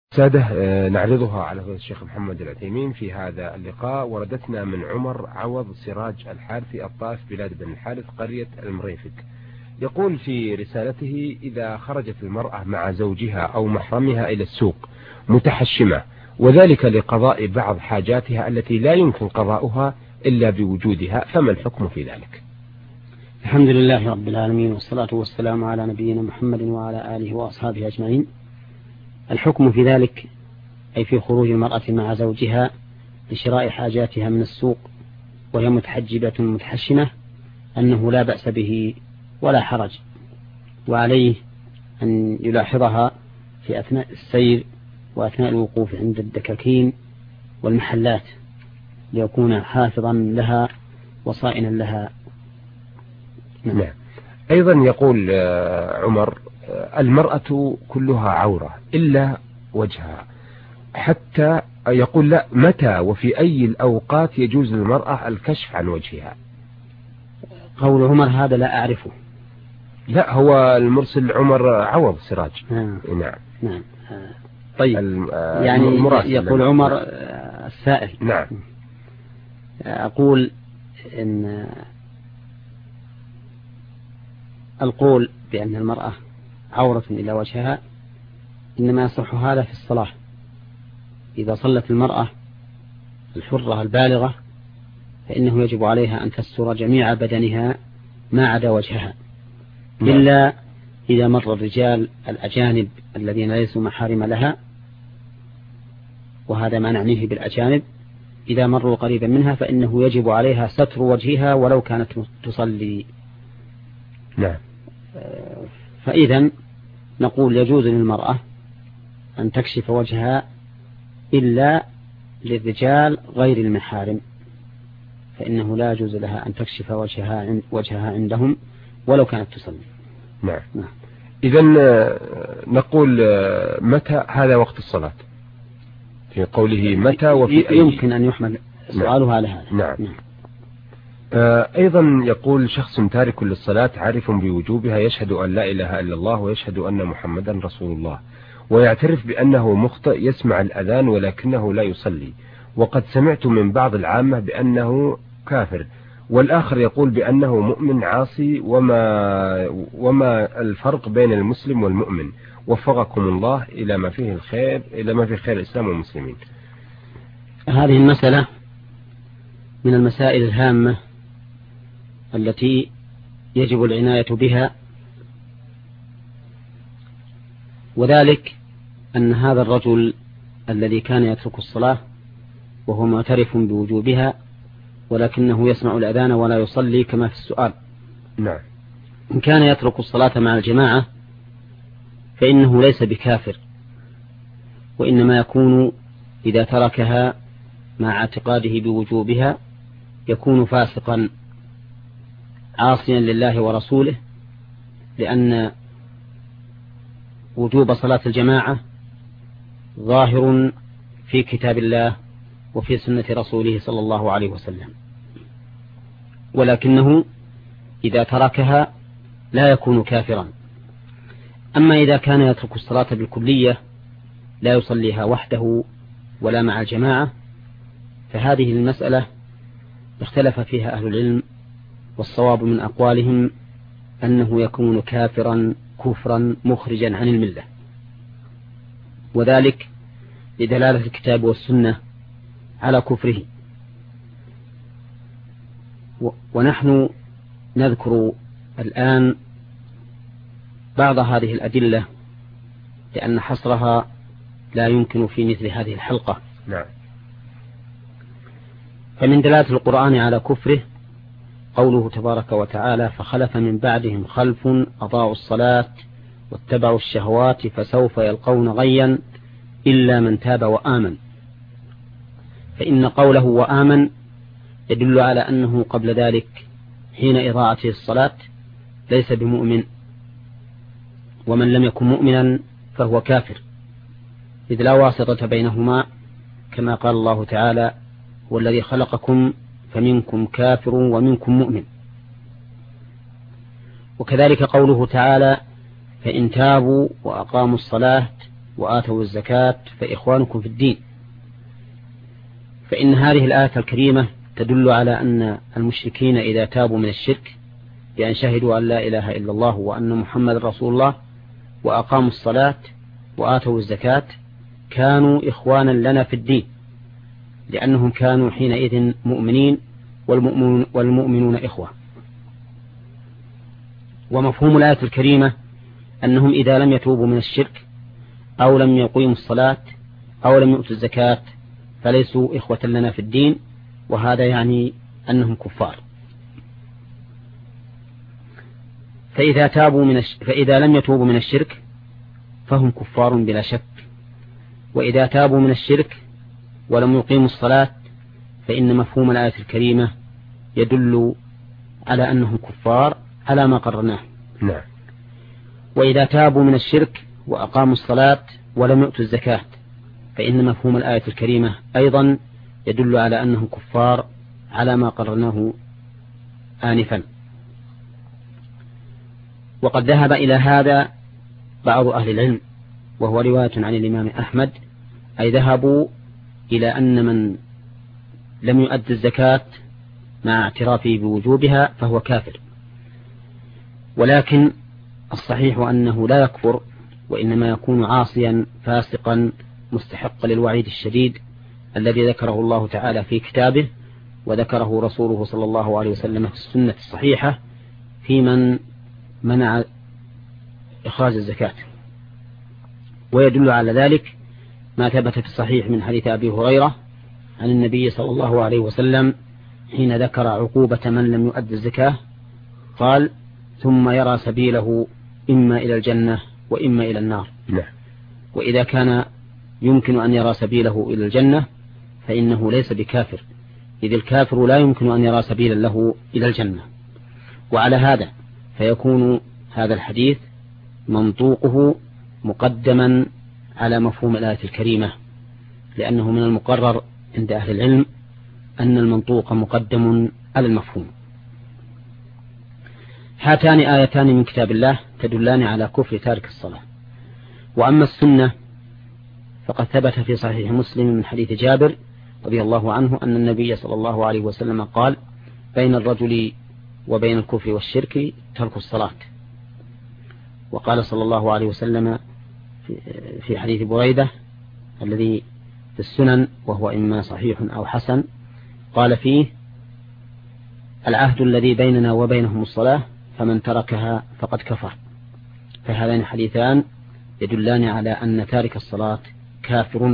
سادة نعرضها على فضيلة الشيخ محمد العثيمين في هذا اللقاء. وردتنا من عمر عوض سراج الحارثي الطائف بلاد بن الحارث قرية المريفق. يقول في رسالته: إذا خرجت المرأة مع زوجها أو محرمها إلى السوق متحشمة وذلك لقضاء بعض حاجاتها التي لا يمكن قضاؤها إلا بوجودها، فما الحكم في ذلك؟ الحمد لله رب العالمين، والصلاة والسلام على نبينا محمد وعلى آله وأصحابه أجمعين. الحكم في ذلك أي في خروج المرأة مع زوجها لشراء حاجاتها من السوق وهي متحجبة متحشنة أنه لا بأس به ولا حرج، وعليه أن يلاحظها في أثناء السير وأثناء الوقوف عند الدكاكين والمحلات ليكون حافظا لها وصائنا لها. نعم. أيضا يقول عمر: المرأة كلها عورة إلا وجهها، حتى يقول لا، متى وفي أي الأوقات يجوز للمرأة الكشف عن وجهها؟ قول عمر هذا لا أعرفه. لا، هو المرسل عمر عوض سراج. نعم. طيب، يعني يقول عمر السائل. نعم. أقول إن القول بأن المرأة عورة إلى وجهها إنما يصح هذا في الصلاة. إذا صلت المرأة الحرة البالغة فإنه يجب عليها أن تستر جميع بدنها ما عدا وجهها، إلا إذا مر الرجال الأجانب الذين ليسوا محارم لها، وهذا ما نعنيه بالأجانب. إذا مروا قريبا منها فإنه يجب عليها ستر وجهها ولو كانت تصلي. نعم. فإذا نقول يجوز للمرأة أن تكشف وجهها إلا للرجال غير المحارم، فإنه لا يجوز لها أن تكشف وجهها عندهم ولو كانت تصلي. نعم. إذن نقول متى هذا وقت الصلاة؟ في قوله متى وفي أي، يمكن أن يحمل سؤاله على هذا. نعم. أيضا يقول: شخص تارك للصلاة عارف بوجوبها، يشهد أن لا إله إلا الله ويشهد أن محمدا رسول الله، ويعترف بأنه مخطئ، يسمع الأذان ولكنه لا يصلي، وقد سمعت من بعض العامة بأنه كافر، والآخر يقول بأنه مؤمن عاصي، وما الفرق بين المسلم والمؤمن؟ وفقكم الله إلى ما فيه الخير، إلى ما فيه خير الإسلام والمسلمين. هذه المسألة من المسائل الهامة التي يجب العناية بها، وذلك أن هذا الرجل الذي كان يترك الصلاة وهو معترف بوجوبها ولكنه يسمع الأذان ولا يصلي كما في السؤال. نعم. إن كان يترك الصلاة مع الجماعة فإنه ليس بكافر، وإنما يكون إذا تركها مع اعتقاده بوجوبها يكون فاسقا عاصيا لله ورسوله، لأن وجوب صلاة الجماعة ظاهر في كتاب الله وفي سنة رسوله صلى الله عليه وسلم، ولكنه إذا تركها لا يكون كافرا. أما إذا كان يترك الصلاة بالكلية لا يصليها وحده ولا مع الجماعة فهذه المسألة اختلف فيها أهل العلم، والصواب من أقوالهم أنه يكون كافرا كفرا مخرجا عن الملة، وذلك لدلالة الكتاب والسنة على كفره. ونحن نذكر الآن بعض هذه الأدلة لأن حصرها لا يمكن في مثل هذه الحلقة. نعم. فمن دلالة القرآن على كفره قوله تبارك وتعالى: فخلف من بعدهم خلف أضاعوا الصلاة واتبعوا الشهوات فسوف يلقون غيا إلا من تاب وآمن. فإن قوله وآمن يدل على أنه قبل ذلك حين إضاعته الصلاة ليس بمؤمن، ومن لم يكن مؤمنا فهو كافر، إذ لا واسطة بينهما، كما قال الله تعالى: هو الذي خلقكم فمنكم كافر ومنكم مؤمن. وكذلك قوله تعالى: فإن تابوا وأقاموا الصلاة وآتوا الزكاة فإخوانكم في الدين. فإن هذه الآية الكريمة تدل على أن المشركين إذا تابوا من الشرك بأن شهدوا أن لا إله إلا الله وأن محمد رسول الله وأقاموا الصلاة وآتوا الزكاة كانوا إخوانا لنا في الدين، لأنهم كانوا حينئذ مؤمنين والمؤمنون إخوة. ومفهوم الآية الكريمة أنهم إذا لم يتوبوا من الشرك أو لم يقيموا الصلاة أو لم يؤتوا الزكاة فليسوا إخوة لنا في الدين، وهذا يعني أنهم كفار. فإذا لم يتوبوا من الشرك فهم كفار بلا شك، وإذا تابوا من الشرك ولم يقيموا الصلاة فإن مفهوم الآية الكريمة يدل على أنهم كفار على ما قررناه. نعم. وإذا تابوا من الشرك وأقاموا الصلاة ولم يؤتوا الزكاة فإن مفهوم الآية الكريمة أيضا يدل على أنهم كفار على ما قررناه آنفا. وقد ذهب إلى هذا بعض أهل العلم، وهو رواية عن الإمام أحمد، أي ذهبوا إلى أن من لم يؤد الزكاة مع اعترافه بوجوبها فهو كافر. ولكن الصحيح أنه لا يكفر، وإنما يكون عاصيا فاسقا مستحق للوعيد الشديد الذي ذكره الله تعالى في كتابه وذكره رسوله صلى الله عليه وسلم في السنة الصحيحة في من منع إخراج الزكاة. ويدل على ذلك ما ثبت في الصحيح من حديث أبي هريرة عن النبي صلى الله عليه وسلم حين ذكر عقوبة من لم يؤد الزكاة قال: ثم يرى سبيله إما إلى الجنة وإما إلى النار. وإذا كان يمكن أن يرى سبيله إلى الجنة فإنه ليس بكافر، إذ الكافر لا يمكن أن يرى سبيلا له إلى الجنة. وعلى هذا فيكون هذا الحديث منطوقه مقدما على مفهوم الآية الكريمة، لأنه من المقرر عند أهل العلم أن المنطوق مقدم على المفهوم. هاتان آيتان من كتاب الله تدلان على كفر تارك الصلاة. وأما السنة فقد ثبت في صحيح مسلم من حديث جابر رضي الله عنه أن النبي صلى الله عليه وسلم قال: بين الرجل وبين الكفر والشرك ترك الصلاة. وقال صلى الله عليه وسلم في حديث بريدة الذي في السنن وهو إما صحيح أو حسن، قال فيه: العهد الذي بيننا وبينهم الصلاة فمن تركها فقد كفر. فهذان حديثان يدلان على أن تارك الصلاة كافر.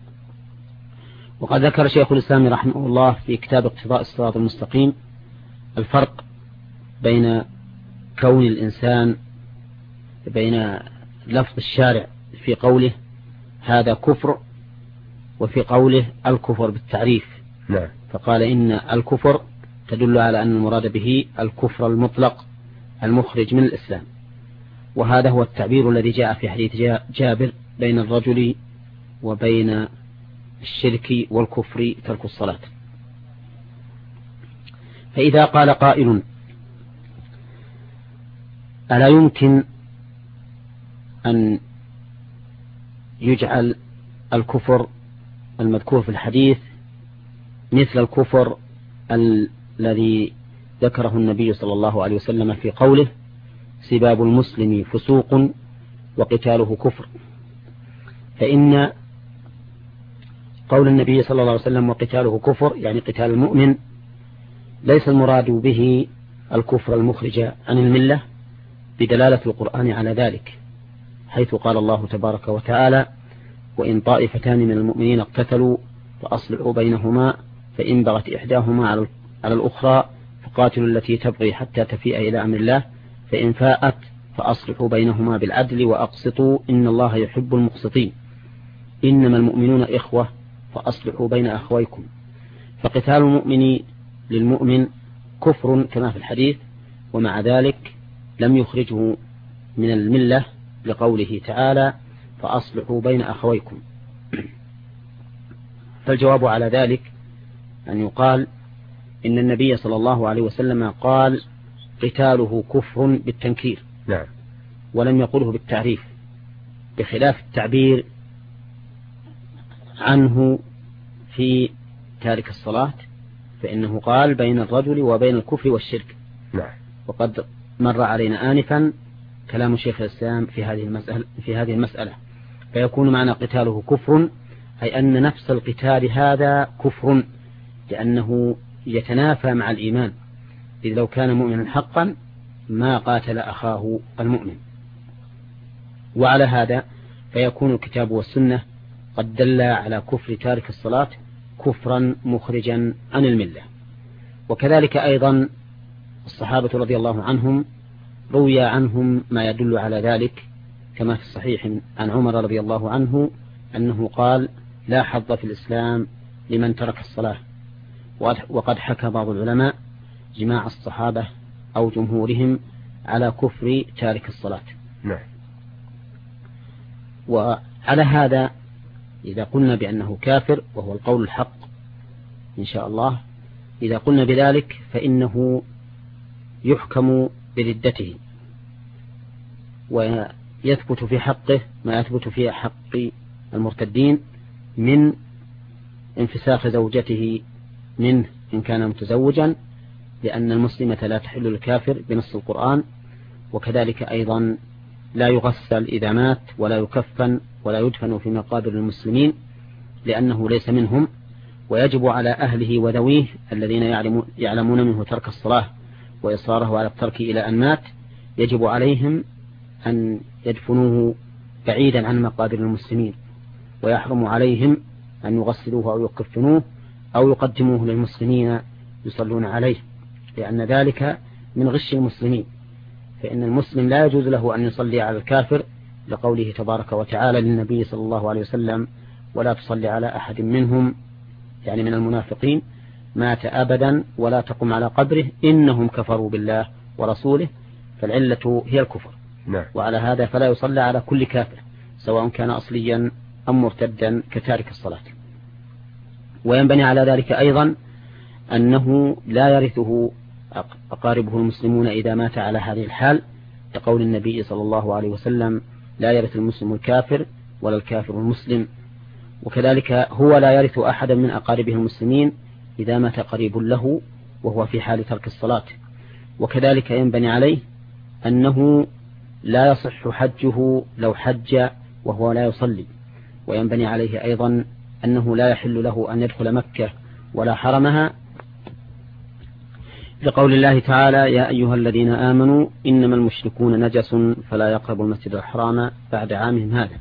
وقد ذكر شيخ الإسلام رحمه الله في كتاب اقتضاء الصراط المستقيم الفرق بين كون الإنسان بين لفظ الشارع في قوله هذا كفر وفي قوله الكفر بالتعريف. فقال إن الكفر تدل على أن المراد به الكفر المطلق المخرج من الإسلام، وهذا هو التعبير الذي جاء في حديث جابر: بين الرجل وبين الشرك والكفر ترك الصلاة. فإذا قال قائل: ألا يمكن أن يجعل الكفر المذكور في الحديث مثل الكفر الذي ذكره النبي صلى الله عليه وسلم في قوله: سباب المسلم فسوق وقتاله كفر؟ فإن قول النبي صلى الله عليه وسلم وقتاله كفر يعني قتال المؤمن ليس المراد به الكفر المخرج عن الملة بدلالة القرآن على ذلك، حيث قال الله تبارك وتعالى: وإن طائفتان من المؤمنين اقتتلوا فأصلحوا بينهما فإن بغت إحداهما على الأخرى فقاتلوا التي تبغي حتى تفيء إلى أمر الله فإن فاءت فأصلحوا بينهما بالعدل وأقسطوا إن الله يحب المقسطين إنما المؤمنون إخوة فأصلحوا بين أخويكم. فقتال المؤمن للمؤمن كفر كما في الحديث، ومع ذلك لم يخرجه من الملة لقوله تعالى: فأصلحوا بين أخويكم. فالجواب على ذلك أن يقال إن النبي صلى الله عليه وسلم قال قتاله كفر بالتنكير، ولم يقله بالتعريف، بخلاف التعبير عنه في تارك الصلاة، فإنه قال بين الرجل وبين الكفر والشرك. نعم. وقد مر علينا آنفا كلام شيخ الإسلام في هذه المسألة، فيكون معنى قتاله كفر، أي أن نفس القتال هذا كفر، لأنه يتنافى مع الإيمان، إذ لو كان مؤمنا حقا ما قاتل أخاه المؤمن. وعلى هذا فيكون الكتاب والسنة قد دل على كفر تارك الصلاة كفرا مخرجا عن الملة. وكذلك أيضا الصحابة رضي الله عنهم روي عنهم ما يدل على ذلك، كما في الصحيح عن عمر رضي الله عنه أنه قال لا حظ في الإسلام لمن ترك الصلاة. وقد حكى بعض العلماء جماع الصحابة أو جمهورهم على كفر تارك الصلاة. نعم. وعلى هذا إذا قلنا بأنه كافر، وهو القول الحق إن شاء الله، إذا قلنا بذلك فإنه يحكم بردته، ويثبت في حقه ما يثبت في حق المرتدين من انفساخ زوجته منه إن كان متزوجا، لأن المسلمة لا تحل الكافر بنص القرآن. وكذلك أيضا لا يغسل إذا مات، ولا يكفن، ولا يدفن في مقابر المسلمين، لأنه ليس منهم. ويجب على أهله وذويه الذين يعلمون منه ترك الصلاة وإصراره على الترك إلى أن مات، يجب عليهم أن يدفنوه بعيدا عن مقابر المسلمين، ويحرم عليهم أن يغسلوه أو يكفنوه أو يقدموه للمسلمين يصلون عليه، لأن ذلك من غش المسلمين. فإن المسلم لا يجوز له أن يصلي على الكافر، لقوله تبارك وتعالى للنبي صلى الله عليه وسلم ولا تصلي على أحد منهم، يعني من المنافقين، مات أبدا ولا تقم على قبره إنهم كفروا بالله ورسوله، فالعلة هي الكفر. نعم. وعلى هذا فلا يصلى على كل كافر سواء كان أصليا أم مرتدا كتارك الصلاة. وينبني على ذلك أيضا أنه لا يرثه أقاربه المسلمون إذا مات على هذه الحال، لقول النبي صلى الله عليه وسلم لا يرث المسلم الكافر ولا الكافر المسلم. وكذلك هو لا يرث أحدا من أقاربه المسلمين إذا مات قريب له وهو في حال ترك الصلاة. وكذلك ينبني عليه أنه لا يصح حجه لو حج وهو لا يصلي. وينبني عليه أيضا أنه لا يحل له أن يدخل مكة ولا حرمها، لقول الله تعالى يا أيها الذين آمنوا إنما المشركون نجس فلا يقربوا المسجد الحرام بعد عامهم هذا.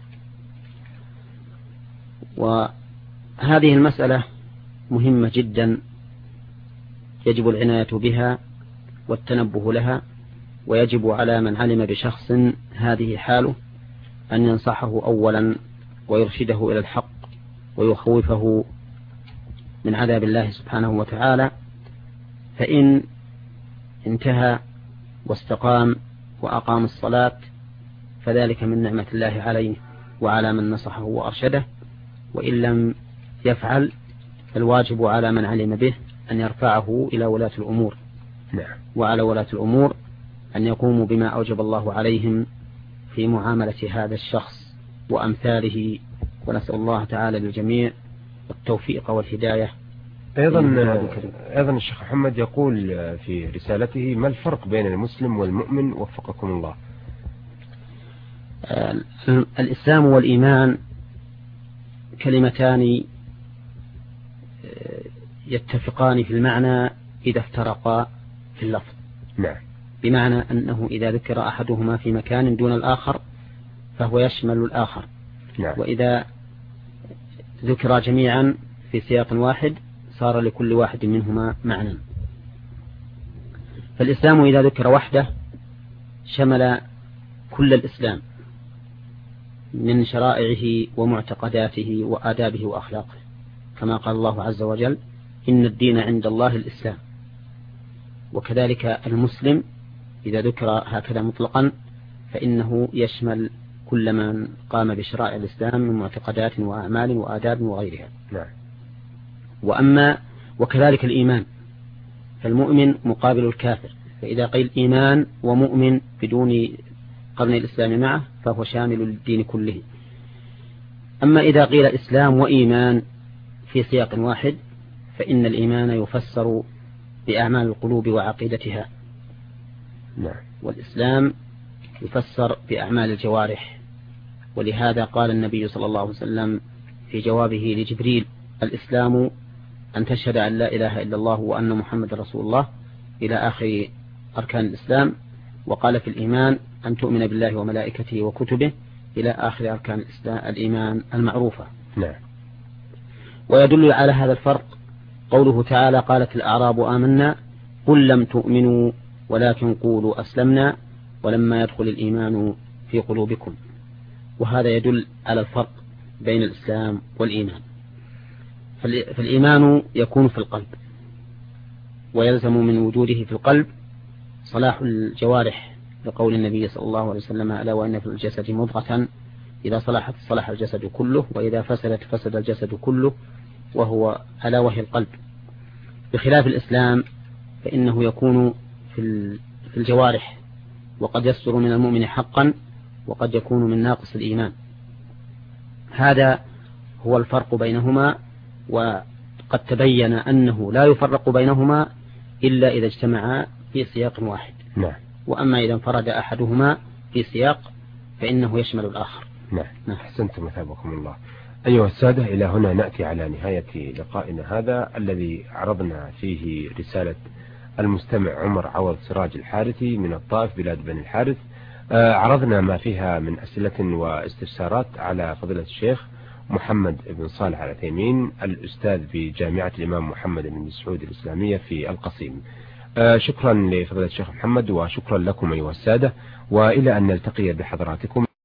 وهذه المسألة مهمة جدا، يجب العناية بها والتنبه لها، ويجب على من علم بشخص هذه حاله أن ينصحه أولا ويرشده إلى الحق ويخوفه من عذاب الله سبحانه وتعالى، فإن انتهى واستقام وأقام الصلاة فذلك من نعمة الله عليه وعلى من نصحه وأرشده. وإن لم يفعل فالواجب على من علم به أن يرفعه إلى ولاة الأمور. نعم. وعلى ولاة الأمور أن يقوموا بما أوجب الله عليهم في معاملة هذا الشخص وأمثاله، ونسأل الله تعالى للجميع التوفيق والهداية. أيضا الشيخ محمد يقول في رسالته ما الفرق بين المسلم والمؤمن وفقكم الله؟ الإسلام والإيمان كلمتان يتفقان في المعنى إذا افترقا في اللفظ. نعم. بمعنى أنه إذا ذكر أحدهما في مكان دون الآخر فهو يشمل الآخر. نعم. وإذا ذكر جميعا في سياق واحد صار لكل واحد منهما معنى. فالإسلام إذا ذكر وحده شمل كل الإسلام من شرائعه ومعتقداته وآدابه وأخلاقه، كما قال الله عز وجل إن الدين عند الله الإسلام. وكذلك المسلم إذا ذكر هكذا مطلقا فإنه يشمل كل من قام بشرائع الإسلام من معتقدات وأعمال وآداب وغيرها. نعم. وكذلك الإيمان، فالمؤمن مقابل الكافر، فإذا قيل إيمان ومؤمن بدون قرن الإسلام معه فهو شامل للدين كله. أما إذا قيل إسلام وإيمان في سياق واحد فإن الإيمان يفسر بأعمال القلوب وعقيدتها، والإسلام يفسر بأعمال الجوارح. ولهذا قال النبي صلى الله عليه وسلم في جوابه لجبريل: الإسلام أن تشهد أن لا إله إلا الله وأن محمد رسول الله، إلى آخر أركان الإسلام. وقال في الإيمان أن تؤمن بالله وملائكته وكتبه، إلى آخر أركان الإيمان المعروفة. ويدل على هذا الفرق قوله تعالى: قالت الأعراب آمنا قل لم تؤمنوا ولكن قولوا أسلمنا ولما يدخل الإيمان في قلوبكم. وهذا يدل على الفرق بين الإسلام والإيمان. فالإيمان يكون في القلب، ويلزم من وجوده في القلب صلاح الجوارح، لقول النبي صلى الله عليه وسلم: ألا وإن في الجسد مضغة إذا صلحت صلح الجسد كله وإذا فسدت فسد الجسد كله، ألا وهي القلب. بخلاف الإسلام فإنه يكون في الجوارح، وقد يصدر من المؤمن حقا وقد يكون من ناقص الإيمان. هذا هو الفرق بينهما، وقد تبين أنه لا يفرق بينهما إلا إذا اجتمعا في سياق واحد. وأما إذا انفرد أحدهما في سياق فإنه يشمل الآخر. أحسنتم مثابكم الله. أيها السادة، إلى هنا نأتي على نهاية لقائنا هذا الذي عرضنا فيه رسالة المستمع عمر عوض سراج الحارثي من الطائف بلاد بني الحارث. عرضنا ما فيها من أسئلة واستفسارات على فضيلة الشيخ محمد بن صالح العثيمين، الأستاذ بجامعة الإمام محمد بن سعود الإسلامية في القصيم. شكرا لفضيلة الشيخ محمد، وشكرا لكم أيها السادة، وإلى أن نلتقي بحضراتكم.